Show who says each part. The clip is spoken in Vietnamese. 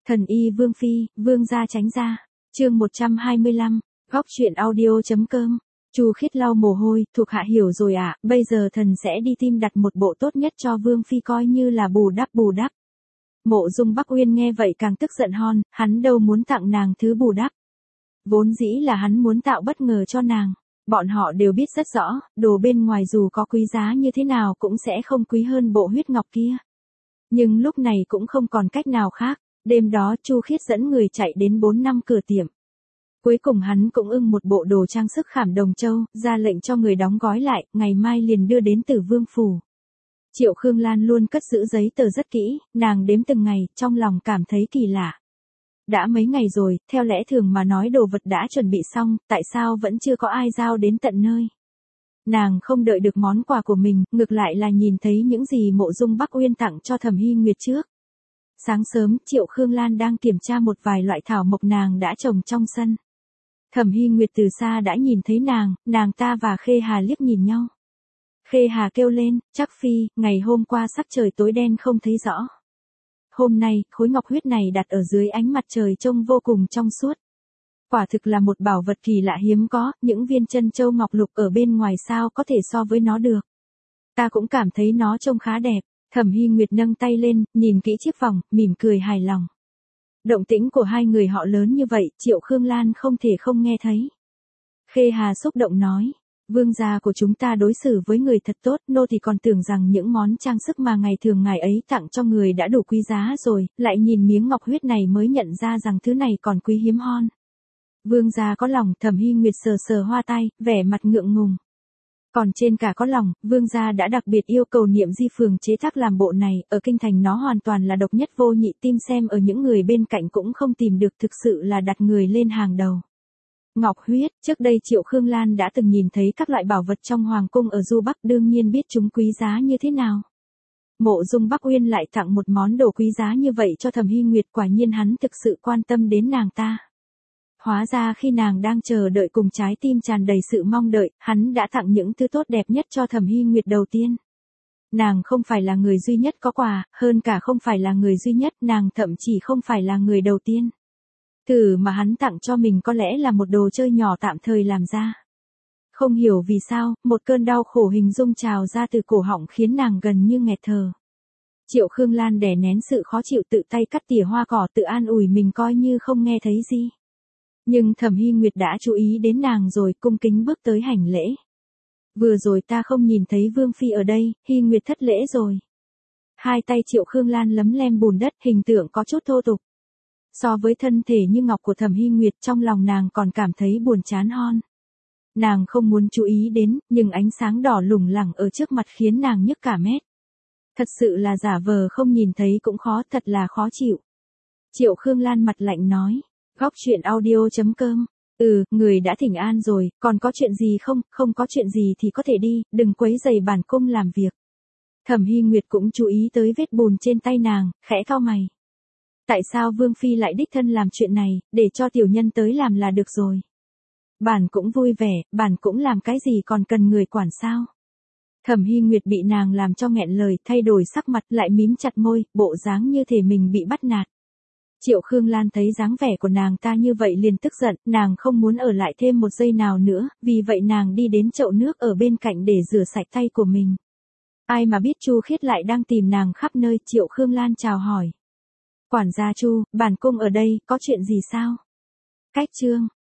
Speaker 1: Thần y Vương Phi, Vương gia tránh ra. Chương 125, góc truyện audio.com. Chu Khiết lau mồ hôi, thuộc hạ hiểu rồi ạ, bây giờ thần sẽ đi tìm đặt một bộ tốt nhất cho Vương Phi coi như là bù đắp. Mộ Dung Bắc Uyên nghe vậy càng tức giận hon, hắn đâu muốn tặng nàng thứ bù đắp. Vốn dĩ là hắn muốn tạo bất ngờ cho nàng. Bọn họ đều biết rất rõ, đồ bên ngoài dù có quý giá như thế nào cũng sẽ không quý hơn bộ huyết ngọc kia. Nhưng lúc này cũng không còn cách nào khác. Đêm đó Chu Khiết dẫn người chạy đến 4 năm cửa tiệm. Cuối cùng hắn cũng ưng một bộ đồ trang sức khảm đồng châu, ra lệnh cho người đóng gói lại, ngày mai liền đưa đến Tử Vương phủ. Triệu Khương Lan luôn cất giữ giấy tờ rất kỹ, nàng đếm từng ngày, trong lòng cảm thấy kỳ lạ. Đã mấy ngày rồi, theo lẽ thường mà nói đồ vật đã chuẩn bị xong, tại sao vẫn chưa có ai giao đến tận nơi? Nàng không đợi được món quà của mình, ngược lại là nhìn thấy những gì Mộ Dung Bắc Uyên tặng cho Thẩm Hy Nguyệt trước. Sáng sớm, Triệu Khương Lan đang kiểm tra một vài loại thảo mộc nàng đã trồng trong sân. Thẩm Hy Nguyệt từ xa đã nhìn thấy nàng ta và Khê Hà liếc nhìn nhau. Khê Hà kêu lên, chắc Phi, ngày hôm qua sắc trời tối đen không thấy rõ. Hôm nay, khối ngọc huyết này đặt ở dưới ánh mặt trời trông vô cùng trong suốt. Quả thực là một bảo vật kỳ lạ hiếm có, những viên chân châu ngọc lục ở bên ngoài sao có thể so với nó được. Ta cũng cảm thấy nó trông khá đẹp. Thẩm Hy Nguyệt nâng tay lên, nhìn kỹ chiếc vòng, mỉm cười hài lòng. Động tĩnh của hai người họ lớn như vậy, Triệu Khương Lan không thể không nghe thấy. Khê Hà xúc động nói, vương gia của chúng ta đối xử với người thật tốt, nô thì còn tưởng rằng những món trang sức mà ngày thường ngài ấy tặng cho người đã đủ quý giá rồi, lại nhìn miếng ngọc huyết này mới nhận ra rằng thứ này còn quý hiếm hon. Vương gia có lòng, Thẩm Hy Nguyệt sờ hoa tay, vẻ mặt ngượng ngùng. Còn trên cả có lòng, vương gia đã đặc biệt yêu cầu Niệm Di phường chế tác làm bộ này, ở kinh thành nó hoàn toàn là độc nhất vô nhị, tim xem ở những người bên cạnh cũng không tìm được, thực sự là đặt người lên hàng đầu. Ngọc huyết, trước đây Triệu Khương Lan đã từng nhìn thấy các loại bảo vật trong hoàng cung ở Du Bắc, đương nhiên biết chúng quý giá như thế nào. Mộ Dung Bắc Uyên lại tặng một món đồ quý giá như vậy cho Thẩm Hy Nguyệt, quả nhiên hắn thực sự quan tâm đến nàng ta. Hóa ra khi nàng đang chờ đợi cùng trái tim tràn đầy sự mong đợi, hắn đã tặng những thứ tốt đẹp nhất cho Thẩm Hy Nguyệt đầu tiên. Nàng không phải là người duy nhất có quà, hơn cả không phải là người duy nhất, nàng thậm chí không phải là người đầu tiên. Thứ mà hắn tặng cho mình có lẽ là một đồ chơi nhỏ tạm thời làm ra. Không hiểu vì sao, một cơn đau khổ hình dung trào ra từ cổ họng khiến nàng gần như nghẹt thở. Triệu Khương Lan đè nén sự khó chịu, tự tay cắt tỉa hoa cỏ, tự an ủi mình coi như không nghe thấy gì. Nhưng Thẩm Hy Nguyệt đã chú ý đến nàng rồi, cung kính bước tới hành lễ. Vừa rồi ta không nhìn thấy Vương Phi ở đây, Hy Nguyệt thất lễ rồi. Hai tay Triệu Khương Lan lấm lem bùn đất, hình tượng có chút thô tục. So với thân thể như ngọc của Thẩm Hy Nguyệt, trong lòng nàng còn cảm thấy buồn chán hon. Nàng không muốn chú ý đến, nhưng ánh sáng đỏ lủng lẳng ở trước mặt khiến nàng nhức cả mét. Thật sự là giả vờ không nhìn thấy cũng khó, thật là khó chịu. Triệu Khương Lan mặt lạnh nói. Góc truyện audio.com. Người đã thỉnh an rồi, còn có chuyện gì không? Không có chuyện gì thì có thể đi, đừng quấy rầy bản cung làm việc. Thẩm Hy Nguyệt cũng chú ý tới vết bùn trên tay nàng, khẽ cau mày. Tại sao Vương Phi lại đích thân làm chuyện này, để cho tiểu nhân tới làm là được rồi. Bản cũng vui vẻ, bản cũng làm cái gì còn cần người quản sao. Thẩm Hy Nguyệt bị nàng làm cho nghẹn lời, thay đổi sắc mặt, lại mím chặt môi, bộ dáng như thể mình bị bắt nạt. Triệu Khương Lan thấy dáng vẻ của nàng ta như vậy liền tức giận, nàng không muốn ở lại thêm một giây nào nữa, vì vậy nàng đi đến chậu nước ở bên cạnh để rửa sạch tay của mình. Ai mà biết Chu Khiết lại đang tìm nàng khắp nơi, Triệu Khương Lan chào hỏi. Quản gia Chu, bản cung ở đây, có chuyện gì sao? Cách chương.